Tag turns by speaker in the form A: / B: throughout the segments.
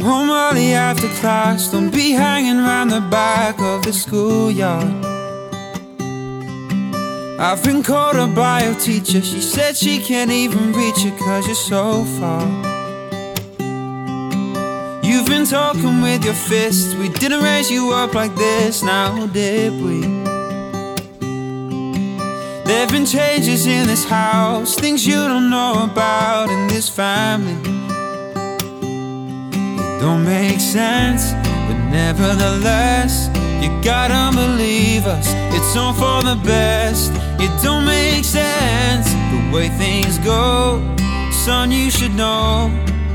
A: Come home early after class, don't be hanging around the back of the schoolyard. I've been called a bio teacher, she said she can't even reach you 'cause you're so far. You've been talking with your fists, we didn't raise you up like this, now did we? There've been changes in this house, things you don't know about in this family. Don't make sense, but nevertheless, you gotta believe us, it's all for the best. It don't make sense, the way things go, son, you should know.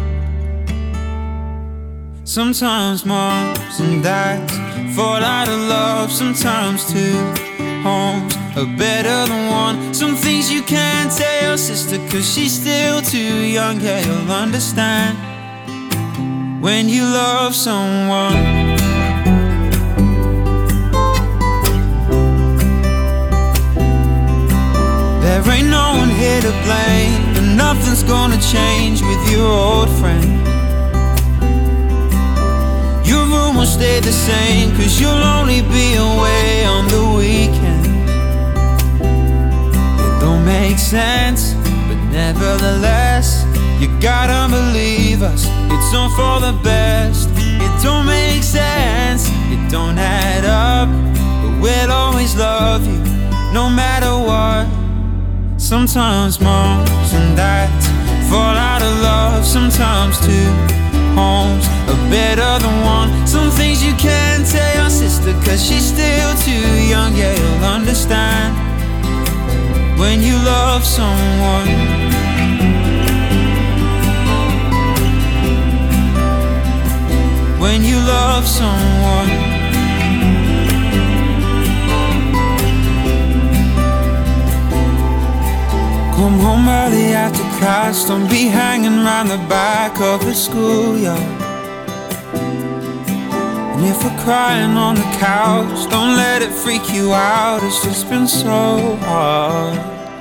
A: Sometimes moms and dads fall out of love, sometimes two homes are better than one. Some things you can't tell your sister 'cause she's still too young, yeah, you'll understand when you love someone. There ain't no one here to blame, and nothing's gonna change with your old friend. Your room will stay the same 'cause you'll only be away on the weekend. It don't make sense, but nevertheless, you gotta believe us, it's all for the best. It don't make sense, it don't add up, but we'll always love you, no matter what. Sometimes moms and dads fall out of love, sometimes two homes are better than one. Some things you can't tell your sister 'cause she's still too young, yeah, you'll understand when you love someone. When you love someone. Come home early after class, don't be hanging around the back of the schoolyard. And if we're crying on the couch, don't let it freak you out, it's just been so hard.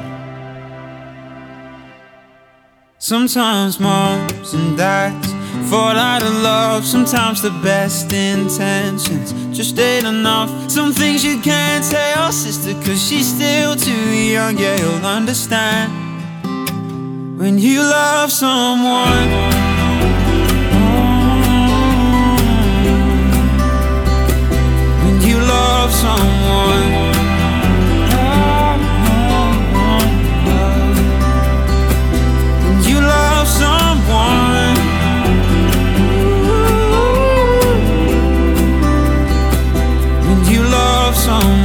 A: Sometimes moms and dads fall out of love, sometimes the best intentions just ain't enough. Some things you can't tell your sister 'cause she's still too young, yeah, you'll understand when you love someone. When you love someone. When you love someone. When you love someone.